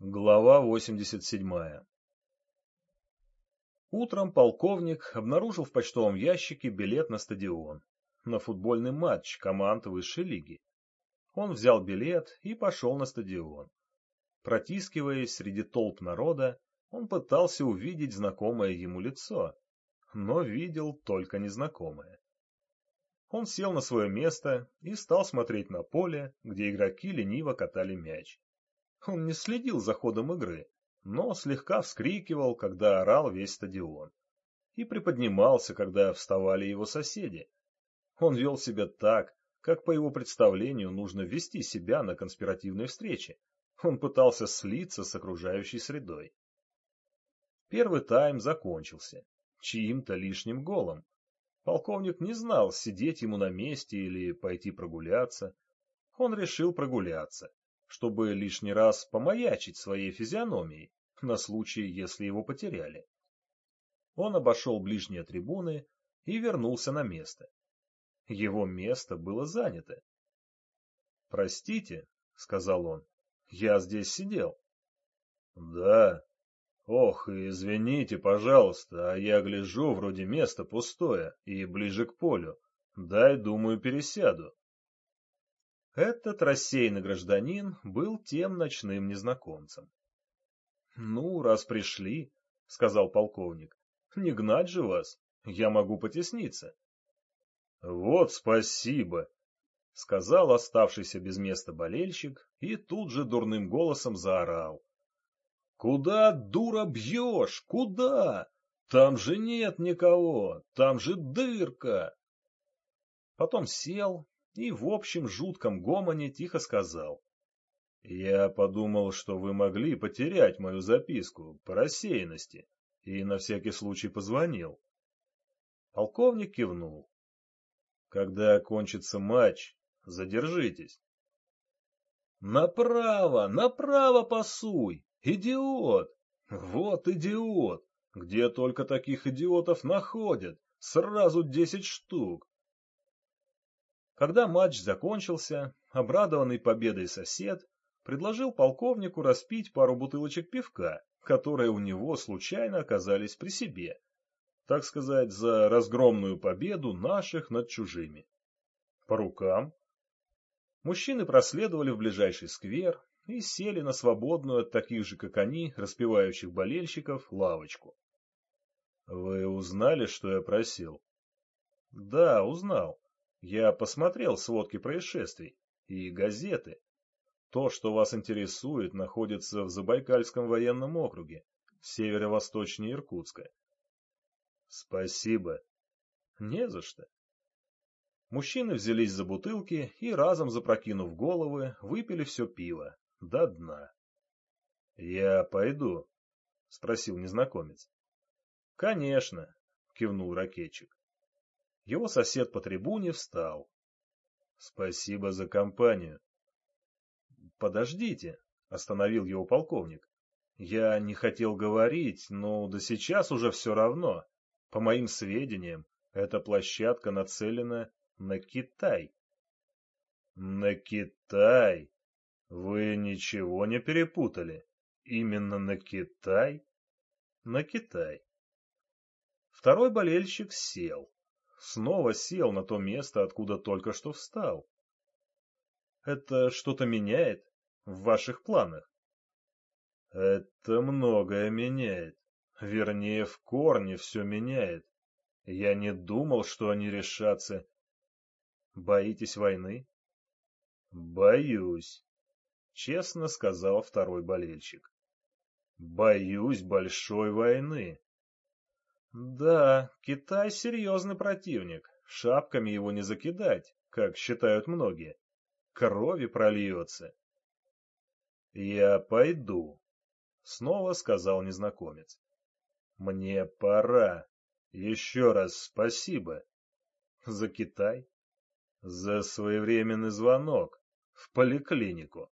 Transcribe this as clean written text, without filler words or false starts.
Глава 87. Утром полковник обнаружил в почтовом ящике билет на стадион, на футбольный матч команд высшей лиги. Он взял билет и пошел на стадион. Протискиваясь среди толп народа, он пытался увидеть знакомое ему лицо, но видел только незнакомое. Он сел на свое место и стал смотреть на поле, где игроки лениво катали мяч. Он не следил за ходом игры, но слегка вскрикивал, когда орал весь стадион, и приподнимался, когда вставали его соседи. Он вел себя так, как по его представлению нужно вести себя на конспиративной встрече. Он пытался слиться с окружающей средой. Первый тайм закончился чьим-то лишним голом. Полковник не знал, сидеть ему на месте или пойти прогуляться. Он решил прогуляться, чтобы лишний раз помаячить своей физиономией, на случай, если его потеряли. Он обошел ближние трибуны и вернулся на место. Его место было занято. «Простите», — сказал он, — «я здесь сидел». «Да. Ох, извините, пожалуйста, а я гляжу, вроде место пустое и ближе к полю. Дай, думаю, пересяду». Этот рассеянный гражданин был тем ночным незнакомцем. — Ну, раз пришли, — сказал полковник, — не гнать же вас, я могу потесниться. — Вот спасибо, — сказал оставшийся без места болельщик и тут же дурным голосом заорал. — Куда, дура, бьешь? Куда? Там же нет никого, там же дырка. Потом сел и в общем жутком гомоне тихо сказал. — Я подумал, что вы могли потерять мою записку по рассеянности, и на всякий случай позвонил. Полковник кивнул. — Когда кончится матч, задержитесь. — Направо, направо пасуй! Идиот! Вот идиот! Где только таких идиотов находят? Сразу 10 штук! Когда матч закончился, обрадованный победой сосед предложил полковнику распить пару бутылочек пивка, которые у него случайно оказались при себе, так сказать, за разгромную победу наших над чужими. По рукам. Мужчины проследовали в ближайший сквер и сели на свободную от таких же, как они, распевающих болельщиков, лавочку. — Вы узнали, что я просил? — Да, узнал. Я посмотрел сводки происшествий и газеты. То, что вас интересует, находится в Забайкальском военном округе, северо-восточнее Иркутска. Спасибо. Не за что. Мужчины взялись за бутылки и, разом запрокинув головы, выпили все пиво до дна. — Я пойду? — спросил незнакомец. — Конечно, — кивнул ракетчик. Его сосед по трибуне встал. — Спасибо за компанию. — Подождите, — остановил его полковник. — Я не хотел говорить, но да сейчас уже все равно. По моим сведениям, эта площадка нацелена на Китай. — На Китай? Вы ничего не перепутали? Именно на Китай? — На Китай. Второй болельщик сел. Снова сел на то место, откуда только что встал. — Это что-то меняет в ваших планах? — Это многое меняет. Вернее, в корне все меняет. Я не думал, что они решатся. — Боитесь войны? — Боюсь, — честно сказал второй болельщик. — Боюсь большой войны. Да, Китай серьезный противник. Шапками его не закидать, как считают многие. Крови прольется. — Я пойду, — снова сказал незнакомец. — Мне пора. Еще раз спасибо. — За Китай? — За своевременный звонок в поликлинику.